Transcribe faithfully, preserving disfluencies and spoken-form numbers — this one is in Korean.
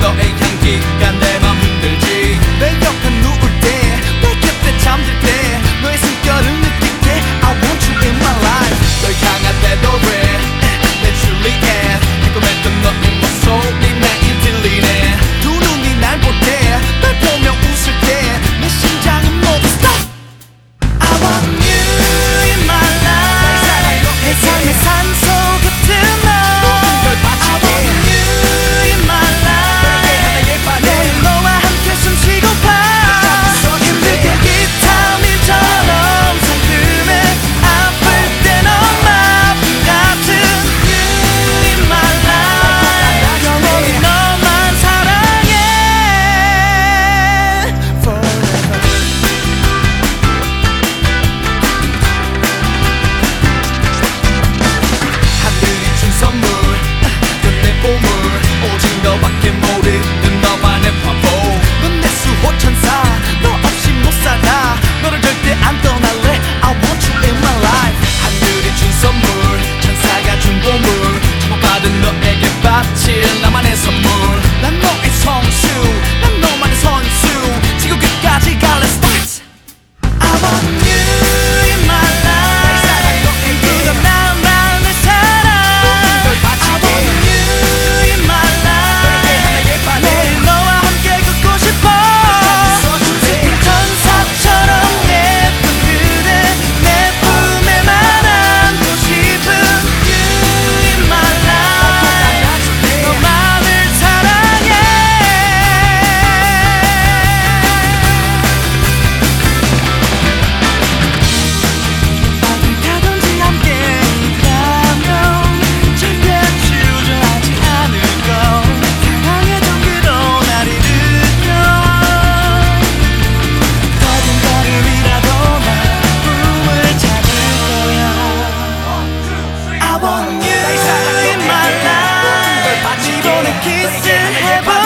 너의 향기가 내 맘 흔들지. 내 옆에 누울 때, 내 곁에 잠들 때 너의 숨결을 느낄게. I want you in my life. 널 향한 내 노래, 내 줄리엣. 궁금했던 너의 목소리 매일 들리네. 두 눈이 날 볼 때, 널 보며 웃을 때 내 심장은 모두 stop. I want you in my life. 내 삶의 산소 같은 너. I want you in my life. 매일 너와 함께 숨쉬고파. 힘들게 기타 밀처럼 상큼해. 아플 때 너만 같은 you in my life. 영원히 너만 사랑해 forever. 하늘이 준 선물, 끝내 보물. 오직 너밖에 모르는 너만의 바보. 넌 내 수호천사, 너 없이 못 살아. 너를 절대 안 떠날래. I want you in my life. 하늘이 준 선물, 천사가 준 보물. 주고받은 너에게 바칠 나만의 선물. 난 너의 성수, 난 너만의 선수. 지구 끝까지 갈래 start. I want you in my life. 그저 나만의 사랑. I want you in my life. 매일 너와 함께 걷고 싶어. 슬픈 천사처럼 예쁜 그대 내 품에만 안고 싶은 you in my life. 너만을 사랑해. 어디가든지 함께 있다면 절대 주저하지 않을 걸. 사랑의 정기로 날 일으켜. 작은 걸음이라도 나 꿈을 찾을 거야. I want you in my life. 이번에 키스해봐.